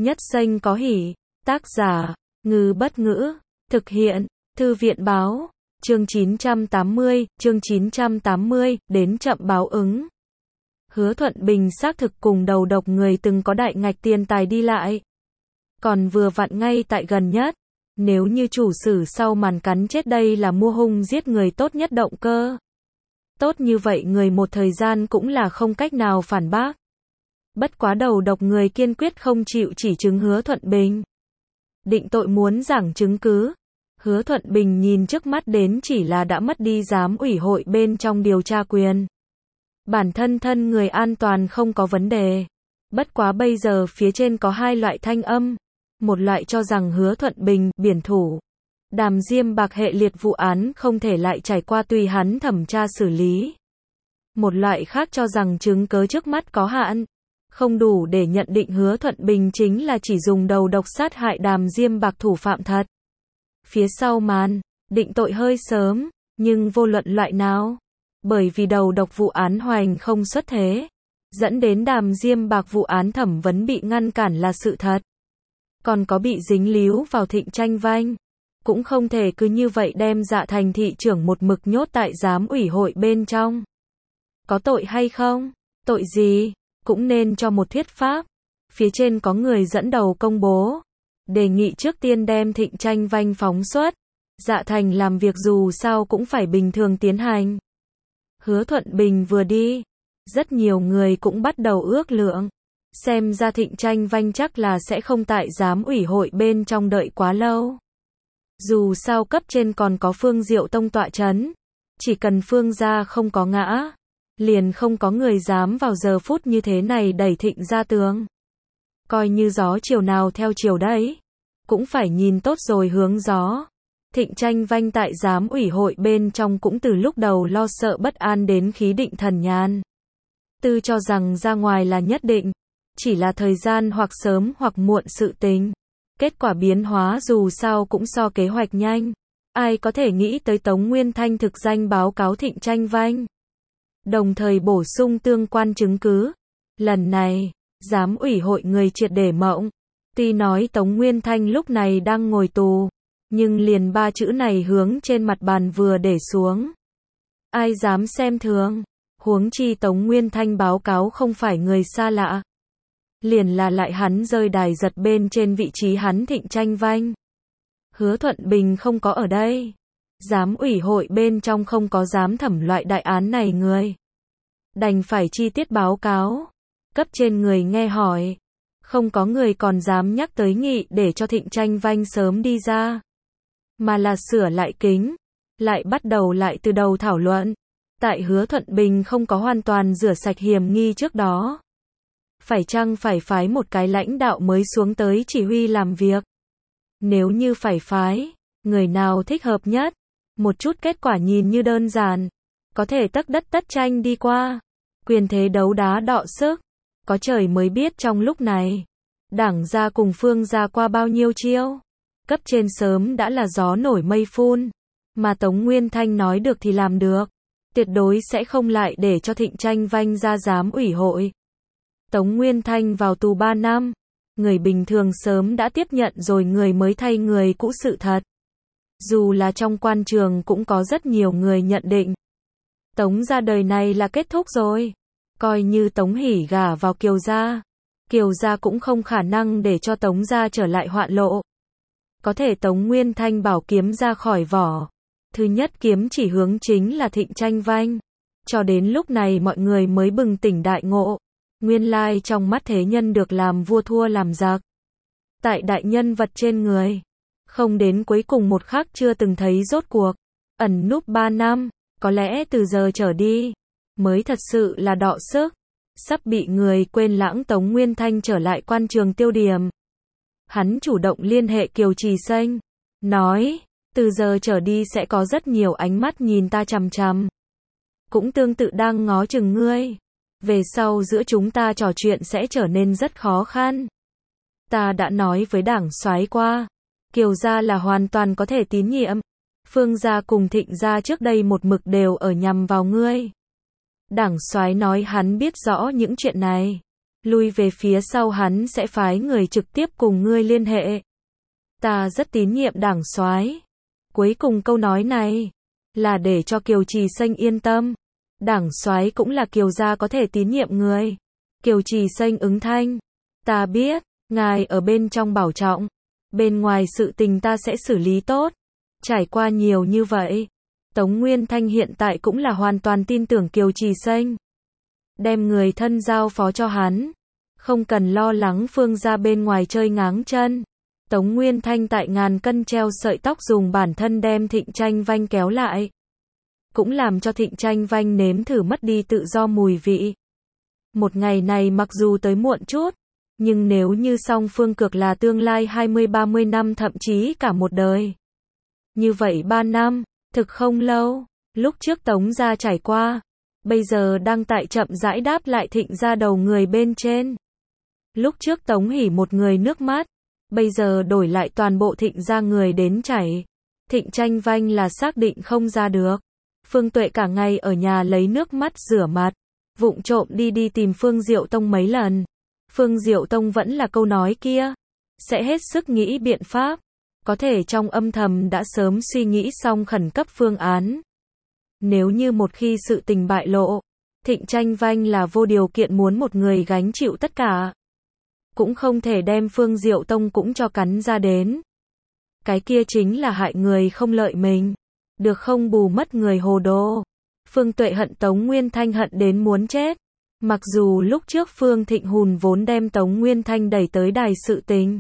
Nhất Xanh có hỉ. Tác giả, Ngư Bất Ngữ. Thực hiện, Thư viện Báo. Chương 980, đến chậm báo ứng. Hứa Thuận Bình xác thực cùng đầu độc người từng có đại ngạch tiền tài đi lại. Còn vừa vặn ngay tại gần nhất. Nếu như chủ sử sau màn cắn chết đây là mua hung giết người tốt nhất động cơ. Tốt như vậy người một thời gian cũng là không cách nào phản bác. Bất quá đầu độc người kiên quyết không chịu chỉ chứng Hứa Thuận Bình. Định tội muốn giảng chứng cứ. Hứa Thuận Bình nhìn trước mắt đến chỉ là đã mất đi giám ủy hội bên trong điều tra quyền. Bản thân người an toàn không có vấn đề. Bất quá bây giờ phía trên có hai loại thanh âm. Một loại cho rằng Hứa Thuận Bình, biển thủ. Đàm Diêm Bạc hệ liệt vụ án không thể lại trải qua tùy hắn thẩm tra xử lý. Một loại khác cho rằng chứng cứ trước mắt có hạn. Không đủ để nhận định Hứa Thuận Bình chính là chỉ dùng đầu độc sát hại Đàm Diêm Bạc thủ phạm thật. Phía sau màn, định tội hơi sớm, nhưng vô luận loại nào. Bởi vì đầu độc vụ án hoành không xuất thế. Dẫn đến Đàm Diêm Bạc vụ án thẩm vấn bị ngăn cản là sự thật. Còn có bị dính líu vào Thịnh Tranh Vanh. Cũng không thể cứ như vậy đem Dạ Thành thị trưởng một mực nhốt tại giám ủy hội bên trong. Có tội hay không? Tội gì? Cũng nên cho một thuyết pháp. Phía trên có người dẫn đầu công bố. Đề nghị trước tiên đem Thịnh Tranh Vanh phóng xuất. Dạ Thành làm việc dù sao cũng phải bình thường tiến hành. Hứa Thuận Bình vừa đi. Rất nhiều người cũng bắt đầu ước lượng. Xem ra Thịnh Tranh Vanh chắc là sẽ không tại giám ủy hội bên trong đợi quá lâu. Dù sao cấp trên còn có Phương Diệu Tông tọa chấn. Chỉ cần Phương gia không có ngã. Liền không có người dám vào giờ phút như thế này đẩy Thịnh ra tường. Coi như gió chiều nào theo chiều đấy. Cũng phải nhìn tốt rồi hướng gió. Thịnh Tranh Vanh tại giám ủy hội bên trong cũng từ lúc đầu lo sợ bất an đến khí định thần nhàn. Tư cho rằng ra ngoài là nhất định. Chỉ là thời gian hoặc sớm hoặc muộn sự tình. Kết quả biến hóa dù sao cũng so kế hoạch nhanh. Ai có thể nghĩ tới Tống Nguyên Thanh thực danh báo cáo Thịnh Tranh Vanh. Đồng thời bổ sung tương quan chứng cứ. Lần này, giám ủy hội người triệt để mộng. Tuy nói Tống Nguyên Thanh lúc này đang ngồi tù. Nhưng liền ba chữ này hướng trên mặt bàn vừa để xuống. Ai dám xem thường. Huống chi Tống Nguyên Thanh báo cáo không phải người xa lạ. Liền là lại hắn rơi đài giật bên trên vị trí hắn Thịnh Tranh Vanh. Hứa Thuận Bình không có ở đây. Giám ủy hội bên trong không có dám thẩm loại đại án này người. Đành phải chi tiết báo cáo. Cấp trên người nghe hỏi. Không có người còn dám nhắc tới nghị để cho Thịnh Tranh Vanh sớm đi ra. Mà là sửa lại kính. Lại bắt đầu lại từ đầu thảo luận. Tại Hứa Thuận Bình không có hoàn toàn rửa sạch hiểm nghi trước đó. Phải chăng phải phái một cái lãnh đạo mới xuống tới chỉ huy làm việc? Nếu như phải phái, người nào thích hợp nhất? Một chút kết quả nhìn như đơn giản. Có thể tấc đất tất tranh đi qua. Quyền thế đấu đá đọ sức. Có trời mới biết trong lúc này. Đảng gia cùng Phương gia qua bao nhiêu chiêu. Cấp trên sớm đã là gió nổi mây phun. Mà Tống Nguyên Thanh nói được thì làm được. Tuyệt đối sẽ không lại để cho Thịnh Tranh Vanh ra giám ủy hội. Tống Nguyên Thanh vào tù 3 năm. Người bình thường sớm đã tiếp nhận rồi người mới thay người cũ sự thật. Dù là trong quan trường cũng có rất nhiều người nhận định. Tống gia đời này là kết thúc rồi. Coi như Tống Hỷ gả vào Kiều gia. Kiều gia cũng không khả năng để cho Tống gia trở lại hoạn lộ. Có thể Tống Nguyên Thanh bảo kiếm ra khỏi vỏ. Thứ nhất kiếm chỉ hướng chính là Thịnh Tranh Vanh. Cho đến lúc này mọi người mới bừng tỉnh đại ngộ. Nguyên lai trong mắt thế nhân được làm vua thua làm giặc. Tại đại nhân vật trên người. Không đến cuối cùng một khắc chưa từng thấy rốt cuộc. Ẩn núp 3 năm. Có lẽ từ giờ trở đi. Mới thật sự là đọ sức. Sắp bị người quên lãng Tống Nguyên Thanh trở lại quan trường tiêu điểm. Hắn chủ động liên hệ Kiều Trì Xanh. Nói. Từ giờ trở đi sẽ có rất nhiều ánh mắt nhìn ta chằm chằm. Cũng tương tự đang ngó chừng ngươi. Về sau giữa chúng ta trò chuyện sẽ trở nên rất khó khăn. Ta đã nói với Đảng soái qua. Kiều gia là hoàn toàn có thể tín nhiệm. Phương gia cùng Thịnh gia trước đây một mực đều ở nhằm vào ngươi. Đảng soái nói hắn biết rõ những chuyện này. lui về phía sau hắn sẽ phái người trực tiếp cùng ngươi liên hệ. Ta rất tín nhiệm Đảng soái. Cuối cùng câu nói này là để cho Kiều Trì Xanh yên tâm. Đảng soái cũng là Kiều gia có thể tín nhiệm người. Kiều Trì Xanh ứng thanh. Ta biết, ngài ở bên trong bảo trọng. Bên ngoài sự tình ta sẽ xử lý tốt. Trải qua nhiều như vậy, Tống Nguyên Thanh hiện tại cũng là hoàn toàn tin tưởng Kiều Trì Xanh. Đem người thân giao phó cho hắn. Không cần lo lắng Phương gia bên ngoài chơi ngáng chân. Tống Nguyên Thanh tại ngàn cân treo sợi tóc dùng bản thân đem Thịnh Tranh Vanh kéo lại. Cũng làm cho Thịnh Tranh Vanh nếm thử mất đi tự do mùi vị. Một ngày này mặc dù tới muộn chút, nhưng nếu như song phương cược là tương lai 20-30 năm thậm chí cả một đời. Như vậy 3 năm, thực không lâu, lúc trước Tống gia trải qua, bây giờ đang tại chậm rãi đáp lại Thịnh gia đầu người bên trên. Lúc trước Tống Hỷ một người nước mắt, bây giờ đổi lại toàn bộ Thịnh gia người đến chảy. Thịnh Tranh Vanh là xác định không ra được. Phương Tuệ cả ngày ở nhà lấy nước mắt rửa mặt, vụng trộm đi tìm Phương Diệu Tông mấy lần. Phương Diệu Tông vẫn là câu nói kia, sẽ hết sức nghĩ biện pháp, có thể trong âm thầm đã sớm suy nghĩ xong khẩn cấp phương án. Nếu như một khi sự tình bại lộ, Thịnh Tranh Vanh là vô điều kiện muốn một người gánh chịu tất cả. Cũng không thể đem Phương Diệu Tông cũng cho cắn ra đến. Cái kia chính là hại người không lợi mình, được không bù mất người hồ đồ. Phương Tuệ hận Tống Nguyên Thanh hận đến muốn chết. Mặc dù lúc trước Phương Thịnh Hùn vốn đem Tống Nguyên Thanh đẩy tới đài sự tình,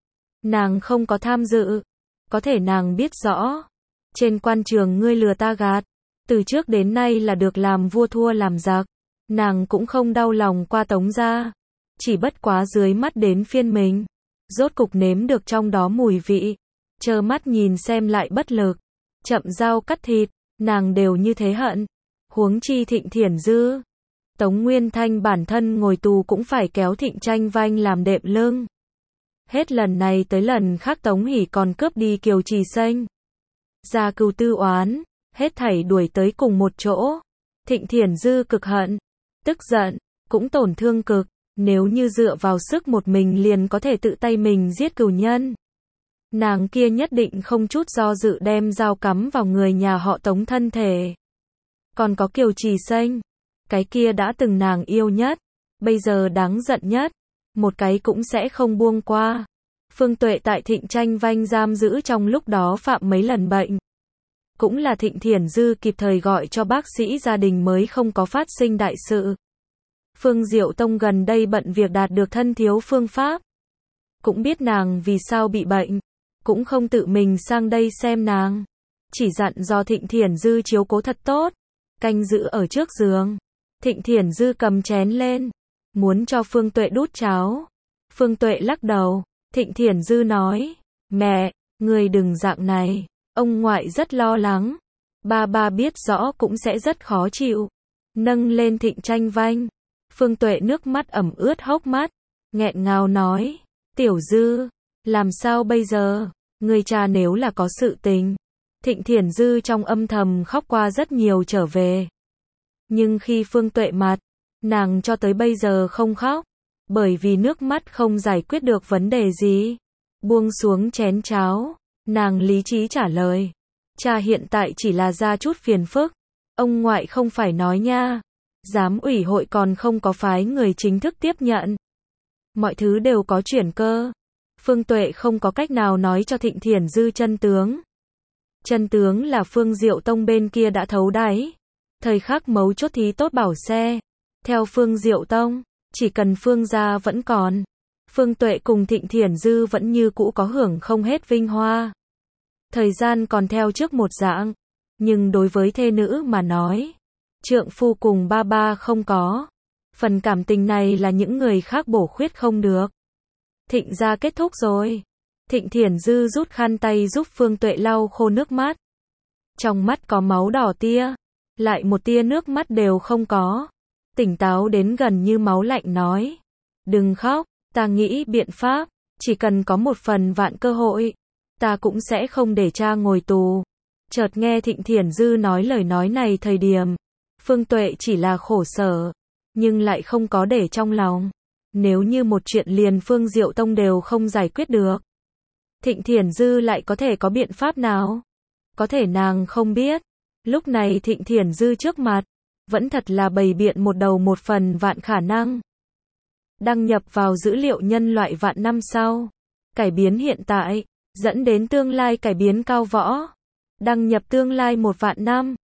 nàng không có tham dự, có thể nàng biết rõ. Trên quan trường ngươi lừa ta gạt, từ trước đến nay là được làm vua thua làm giặc. Nàng cũng không đau lòng qua Tống gia, chỉ bất quá dưới mắt đến phiên mình, rốt cục nếm được trong đó mùi vị, trơ mắt nhìn xem lại bất lực, chậm dao cắt thịt, nàng đều như thế hận. Huống chi Thịnh Thiển Dư, Tống Nguyên Thanh bản thân ngồi tù cũng phải kéo Thịnh Tranh Vanh làm đệm lưng. Hết lần này tới lần khác Tống Hỷ còn cướp đi Kiều Trì Xanh. Gia cừu tư oán, hết thảy đuổi tới cùng một chỗ. Thịnh Thiển Dư cực hận, tức giận, cũng tổn thương cực. Nếu như dựa vào sức một mình liền có thể tự tay mình giết cừu nhân, nàng kia nhất định không chút do dự đem dao cắm vào người nhà họ Tống thân thể. Còn có Kiều Trì Xanh, cái kia đã từng nàng yêu nhất, bây giờ đáng giận nhất, một cái cũng sẽ không buông qua. Phương Tuệ tại Thịnh Tranh Vanh giam giữ trong lúc đó phạm mấy lần bệnh. Cũng là Thịnh Thiển Dư kịp thời gọi cho bác sĩ gia đình mới không có phát sinh đại sự. Phương Diệu Tông gần đây bận việc đạt được thân thiếu phương pháp. Cũng biết nàng vì sao bị bệnh, cũng không tự mình sang đây xem nàng. Chỉ dặn do Thịnh Thiển Dư chiếu cố thật tốt, canh giữ ở trước giường. Thịnh Thiển Dư cầm chén lên, muốn cho Phương Tuệ đút cháo. Phương Tuệ lắc đầu, Thịnh Thiển Dư nói, mẹ, người đừng dạng này, ông ngoại rất lo lắng. Ba biết rõ cũng sẽ rất khó chịu. Nâng lên Thịnh Tranh Vanh. Phương Tuệ nước mắt ẩm ướt hốc mắt, nghẹn ngào nói, Tiểu Dư, làm sao bây giờ, người cha nếu là có sự tình. Thịnh Thiển Dư trong âm thầm khóc qua rất nhiều trở về. Nhưng khi Phương Tuệ mặt, nàng cho tới bây giờ không khóc, bởi vì nước mắt không giải quyết được vấn đề gì. Buông xuống chén cháo, nàng lý trí trả lời, cha hiện tại chỉ là ra chút phiền phức, ông ngoại không phải nói nha. Giám ủy hội còn không có phái người chính thức tiếp nhận. Mọi thứ đều có chuyển cơ. Phương Tuệ không có cách nào nói cho Thịnh Thiển Dư chân tướng. Chân tướng là Phương Diệu Tông bên kia đã thấu đáy. Thời khắc mấu chốt thí tốt bảo xe. Theo Phương Diệu Tông, chỉ cần Phương gia vẫn còn, Phương Tuệ cùng Thịnh Thiển Dư vẫn như cũ có hưởng không hết vinh hoa. Thời gian còn theo trước một dạng. Nhưng đối với thê nữ mà nói, trượng phu cùng ba không có. Phần cảm tình này là những người khác bổ khuyết không được. Thịnh gia kết thúc rồi. Thịnh Thiển Dư rút khăn tay giúp Phương Tuệ lau khô nước mắt. Trong mắt có máu đỏ tia, lại một tia nước mắt đều không có. Tỉnh táo đến gần như máu lạnh nói, đừng khóc, ta nghĩ biện pháp, chỉ cần có một phần vạn cơ hội, ta cũng sẽ không để cha ngồi tù. Chợt nghe Thịnh Thiển Dư nói lời nói này thời điểm, Phương Tuệ chỉ là khổ sở, nhưng lại không có để trong lòng. Nếu như một chuyện liền Phương Diệu Tông đều không giải quyết được, Thịnh Thiển Dư lại có thể có biện pháp nào? Có thể nàng không biết. Lúc này Thịnh Thiển Dư trước mặt, vẫn thật là bày biện một đầu một phần vạn khả năng. Đăng nhập vào dữ liệu nhân loại vạn năm sau. Cải biến hiện tại, dẫn đến tương lai cải biến cao võ. Đăng nhập tương lai một vạn năm.